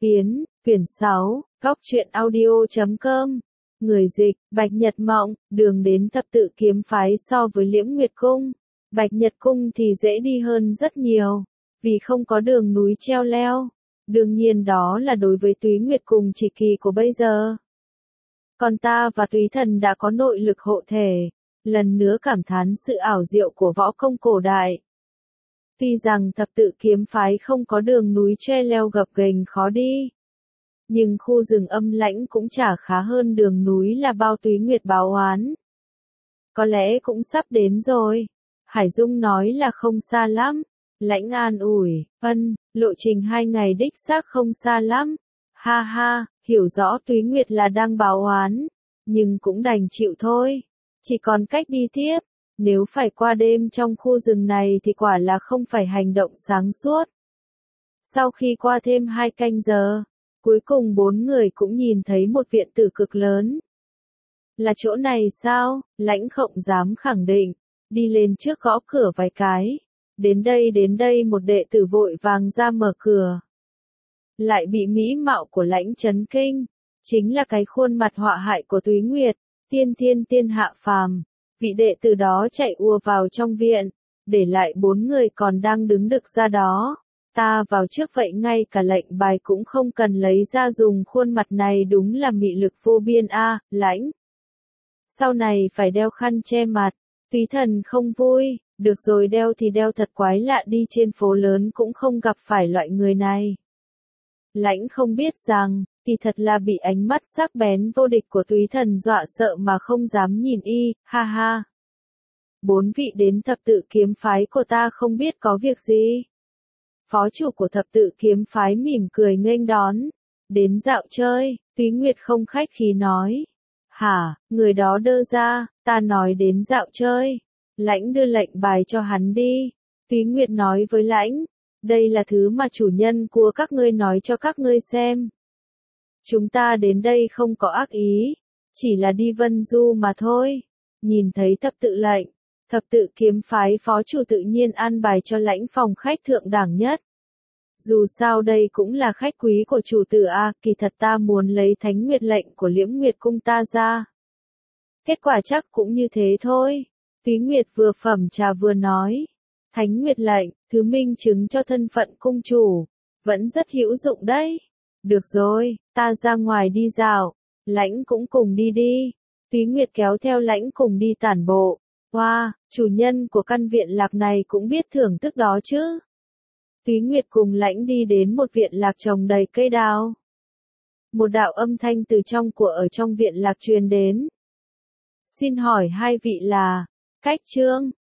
Phiến, quyển 6, góc truyện audio.com. Người dịch, Bạch Nhật Mộng, đường đến thập tự kiếm phái so với Liễm Nguyệt Cung. Bạch Nhật Cung thì dễ đi hơn rất nhiều, vì không có đường núi treo leo. Đương nhiên đó là đối với Túy Nguyệt cùng Chỉ Kỳ của bây giờ. Còn ta và Túy Thần đã có nội lực hộ thể, lần nữa cảm thán sự ảo diệu của võ công cổ đại. Tuy rằng thập tự kiếm phái không có đường núi treo leo gập ghềnh khó đi, nhưng khu rừng âm lãnh cũng chả khá hơn đường núi là bao. Túy Nguyệt báo oán. Có lẽ cũng sắp đến rồi. Hải Dung nói là không xa lắm. Lãnh an ủi, lộ trình 2 ngày đích xác không xa lắm. Ha ha, hiểu rõ Túy Nguyệt là đang báo oán, nhưng cũng đành chịu thôi. Chỉ còn cách đi tiếp. Nếu phải qua đêm trong khu rừng này thì quả là không phải hành động sáng suốt. Sau khi qua thêm 2 canh giờ, cuối cùng 4 người cũng nhìn thấy một viện tử cực lớn. Là chỗ này sao? Lãnh Khộng dám khẳng định, đi lên trước gõ cửa vài cái. Đến đây, một đệ tử vội vàng ra mở cửa. Lại bị mỹ mạo của Lãnh chấn kinh, chính là cái khuôn mặt họa hại của Túy Nguyệt, tiên hạ phàm. Vị đệ tử đó chạy ùa vào trong viện, để lại 4 người còn đang đứng đực ra đó. Ta vào trước vậy ngay cả lệnh bài cũng không cần lấy ra dùng, khuôn mặt này đúng là mị lực vô biên a. Lãnh. Sau này phải đeo khăn che mặt. Túy Thần không vui, được rồi đeo thì đeo thật quái lạ đi, trên phố lớn cũng không gặp phải loại người này. Lãnh không biết rằng, thì thật là bị ánh mắt sắc bén vô địch của Túy Thần dọa sợ mà không dám nhìn y, ha ha. 4 vị đến thập tự kiếm phái của ta không biết có việc gì. Phó chủ của thập tự kiếm phái mỉm cười nghênh đón. Đến dạo chơi, Túy Nguyệt không khách khí nói. Hả, người đó đơ ra, ta nói đến dạo chơi. Lãnh đưa lệnh bài cho hắn đi. Túy Nguyệt nói với Lãnh, đây là thứ mà chủ nhân của các ngươi nói cho các ngươi xem. Chúng ta đến đây không có ác ý, chỉ là đi vân du mà thôi. Nhìn thấy thập tự lệnh, thập tự kiếm phái phó chủ tự nhiên an bài cho Lãnh phòng khách thượng đẳng nhất. Dù sao đây cũng là khách quý của chủ tử a, kỳ thật ta muốn lấy Thánh Nguyệt lệnh của Liễm Nguyệt cung ta ra. Kết quả chắc cũng như thế thôi. Túy Nguyệt vừa phẩm trà vừa nói. Thánh Nguyệt lệnh, thứ minh chứng cho thân phận cung chủ, vẫn rất hữu dụng đấy. Được rồi, ta ra ngoài đi dạo. Lãnh cũng cùng đi đi. Túy Nguyệt kéo theo Lãnh cùng đi tản bộ. Wow, chủ nhân của căn viện lạc này cũng biết thưởng thức đó chứ. Túy Nguyệt cùng Lãnh đi đến một viện lạc trồng đầy cây đào. Một đạo âm thanh từ trong của ở trong viện lạc truyền đến. Xin hỏi hai vị là, Cách Trương,